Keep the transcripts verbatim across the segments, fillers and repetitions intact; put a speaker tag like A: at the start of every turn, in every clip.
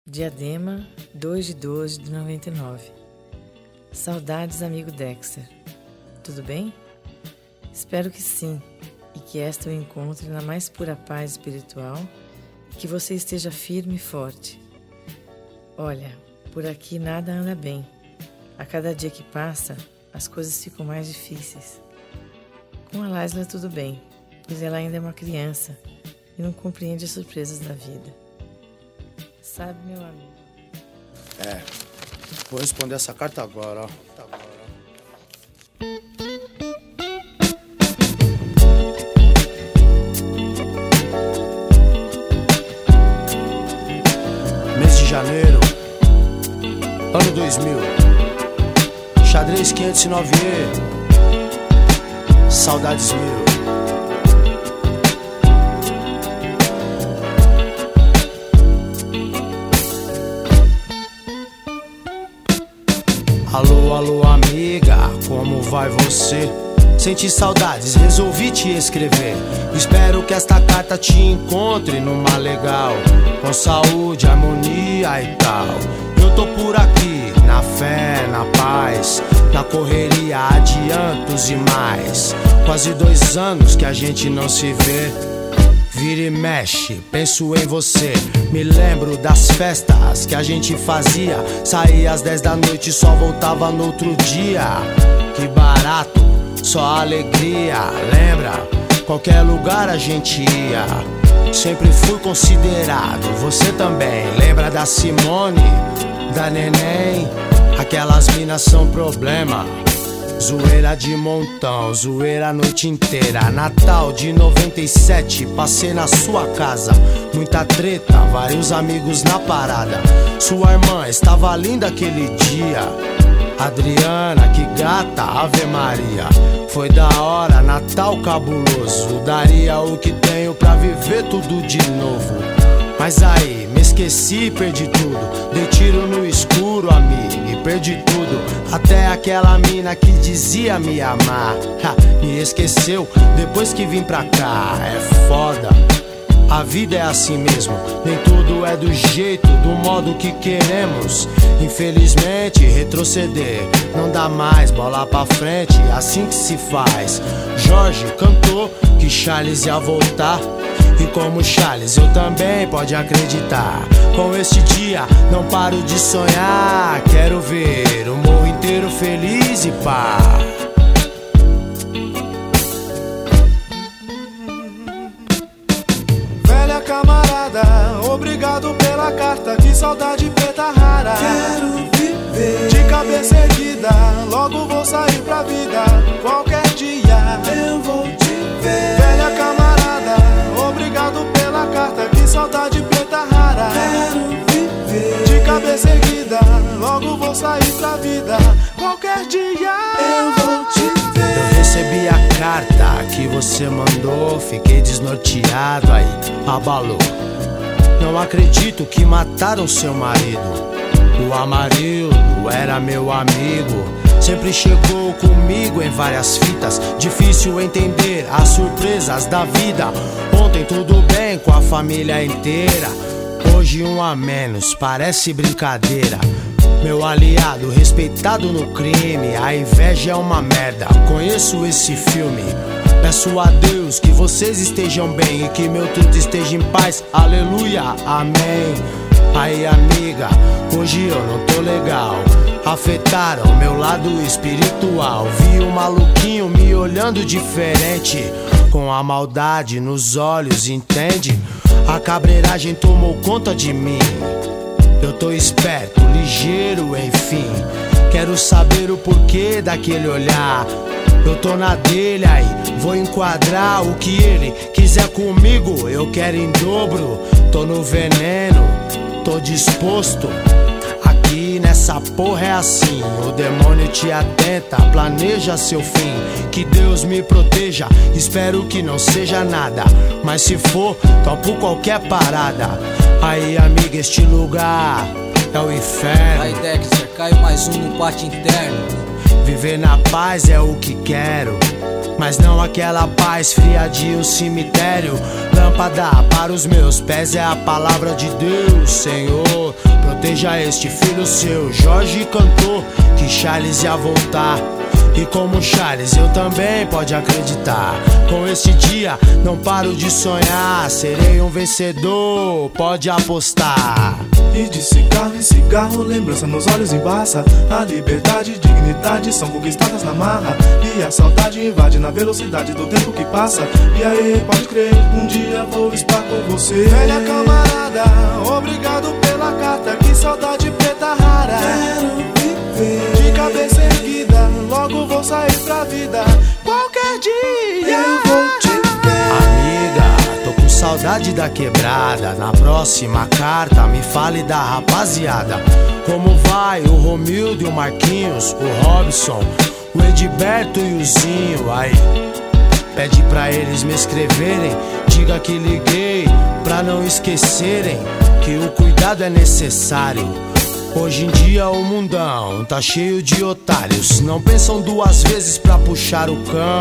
A: Diadema, dois de doze de noventa e nove. Saudades, amigo Dexter. Tudo bem? Espero que sim, e que esta o encontre na mais pura paz espiritual e que você esteja firme e forte. Olha, por aqui nada anda bem. A cada dia que passa, as coisas ficam mais difíceis. Com a Laisla tudo bem, pois ela ainda é uma criança e não compreende as surpresas da vida. Sabe, meu amigo?
B: É, vou responder essa carta agora, ó. Tá agora, ó. Mês de janeiro, ano dois mil. Xadrez quinhentos e nove E. Saudades mil. Alô, alô, amiga, como vai você? Senti saudades, resolvi te escrever. Espero que esta carta te encontre numa legal, com saúde, harmonia e tal. Eu tô por aqui, na fé, na paz, na correria, adiantos e mais. Quase dois anos que a gente não se vê. Vira e mexe, penso em você. Me lembro das festas que a gente fazia. Saía às dez da noite e só voltava no outro dia. Que barato, só alegria. Lembra? Qualquer lugar a gente ia. Sempre fui considerado, você também. Lembra da Simone, da Neném? Aquelas minas são problema. Zoeira de montão, zoeira a noite inteira. Natal de noventa e sete, passei na sua casa. Muita treta, vários amigos na parada. Sua irmã estava linda aquele dia. Adriana, que gata, Ave Maria. Foi da hora, Natal cabuloso. Daria o que tenho pra viver tudo de novo. Mas aí, me esqueci e perdi tudo. Dei tiro no escuro, amigo, e perdi tudo. Até aquela mina que dizia me amar, ha, me esqueceu depois que vim pra cá. É foda, a vida é assim mesmo. Nem tudo é do jeito, do modo que queremos. Infelizmente, retroceder não dá mais, bola pra frente, assim que se faz. Jorge cantou que Charles ia voltar. E como Charles, eu também, pode acreditar. Com este dia, não paro de sonhar. Quero ver o morro inteiro feliz e pá.
C: Velha camarada, obrigado pela carta. Que saudade preta rara.
D: Quero viver
C: de cabeça erguida, logo vou sair pra vida. Qualquer dia
D: eu vou te ver.
C: Velha camarada, obrigado pela carta. Que saudade preta rara.
D: Quero viver
C: de cabeça erguida, logo vou sair pra vida. Qualquer dia
D: eu vou te ver.
B: Eu recebi a carta que você mandou. Fiquei desnorteado, aí abalou. Não acredito que mataram seu marido. O Amarildo era meu amigo. Sempre chegou comigo em várias fitas. Difícil entender as surpresas da vida. Ontem tudo bem com a família inteira. Hoje um a menos, parece brincadeira. Meu aliado, respeitado no crime. A inveja é uma merda, conheço esse filme. Peço a Deus que vocês estejam bem e que meu tudo esteja em paz. Aleluia, amém. Aí amiga, hoje eu não tô legal. Afetaram meu lado espiritual. Vi um maluquinho me olhando diferente, com a maldade nos olhos, entende? A cabreiragem tomou conta de mim. Eu tô esperto, ligeiro, enfim. Quero saber o porquê daquele olhar. Eu tô na dele aí, vou enquadrar o que ele quiser comigo. Eu quero em dobro, tô no veneno, tô disposto. Aqui nessa porra é assim, o demônio te atenta, planeja seu fim. Que Deus me proteja, espero que não seja nada. Mas se for, topo qualquer parada. Aí amiga, este lugar é o inferno.
E: Aí Dexter, caiu mais um no pátio interno.
B: Viver na paz é o que quero, mas não aquela paz fria de um cemitério. Lâmpada para os meus pés é a palavra de Deus, Senhor. proteja este filho seu. Jorge cantou que Charles ia voltar, e como Charles eu também, pode acreditar. Com este dia não paro de sonhar, serei um vencedor, pode apostar.
C: E de cigarro em cigarro, lembrança nos olhos embaça. A liberdade e dignidade são conquistadas na marra, e a saudade invade na velocidade do tempo que passa. E aí, pode crer, um dia vou estar com você. Velha camarada, obrigado pela carta, que saudade preta rara.
D: Quero viver
C: De cabeça erguida, logo vou sair pra vida. Qualquer dia
D: eu vou te ver.
B: Amiga, tô com saudade da quebrada. Na próxima carta me fale da rapaziada. Como vai o Romildo e o Marquinhos, o Robson, o Edberto e o Zinho? Aí, pede pra eles me escreverem, diga que liguei pra não esquecerem que o cuidado é necessário. Hoje em dia o mundão tá cheio de otários, não pensam duas vezes pra puxar o cão.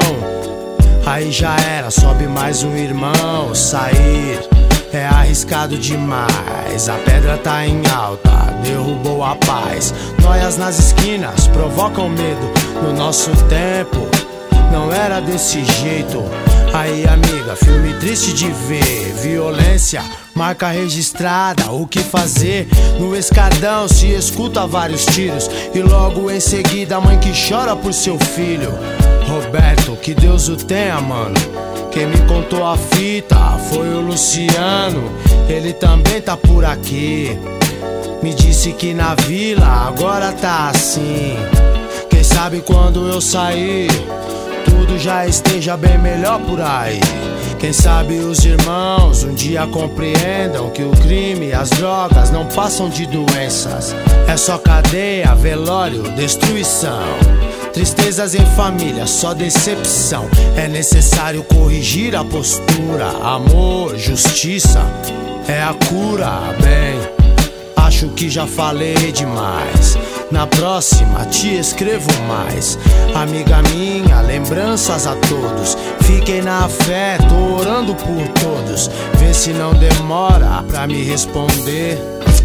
B: Aí já era, sobe mais um irmão. Sair é arriscado demais, a pedra tá em alta, derrubou a paz. Noias nas esquinas provocam medo, no nosso tempo não era desse jeito. Aí amiga, filme triste de ver, violência, marca registrada, o que fazer? No escadão se escuta vários tiros, e logo em seguida a mãe que chora por seu filho. Roberto, que Deus o tenha, mano. Quem me contou a fita foi o Luciano, ele também tá por aqui. Me disse que na vila agora tá assim. Quem sabe quando eu sair tudo já esteja bem melhor por aí. Quem sabe os irmãos um dia compreendam que o crime e as drogas não passam de doenças. É só cadeia, velório, destruição, tristezas em família, só decepção. É necessário corrigir a postura, amor, justiça é a cura. Bem, acho que já falei demais, na próxima te escrevo mais. Amiga minha, lembranças a todos, fiquem na fé, tô orando por todos. Vê se não demora pra me responder,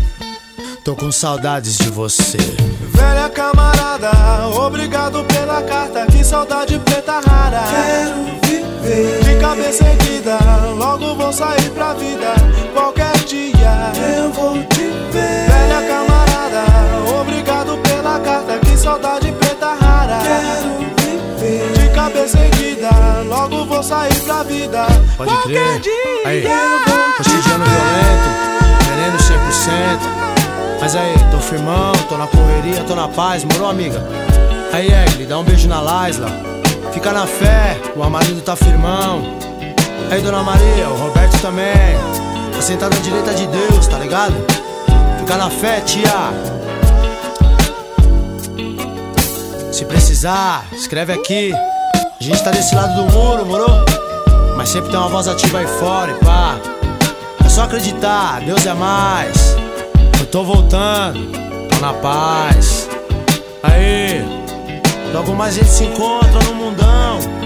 B: tô com saudades de você.
C: Velha camarada, obrigado pela carta, que saudade preta rara.
D: Quero viver
C: De cabeça erguida, logo vou sair pra vida. Qualquer dia
D: eu vou te ver.
C: Velha camarada, obrigado pela carta, que saudade preta rara.
D: Quero viver
C: De cabeça erguida, logo vou sair pra vida.
B: Pode
C: Qualquer
B: crer.
C: dia
B: Aí,
C: eu vou te
B: cotidiano violento, veneno cem por cento. Mas aí, tô firmão, tô na correria, tô na paz, morou, amiga? Aí, Egli, dá um beijo na Laisla, fica na fé, o Amarido tá firmão. Aí, dona Maria, o Roberto também, tá sentado à direita de Deus, tá ligado? Fica na fé, tia. Se precisar, escreve aqui, a gente tá desse lado do muro, morou? Mas sempre tem uma voz ativa aí fora e pá. É só acreditar, Deus é mais. Eu tô voltando, tô na paz. Aí, logo mais a gente se encontra no mundão.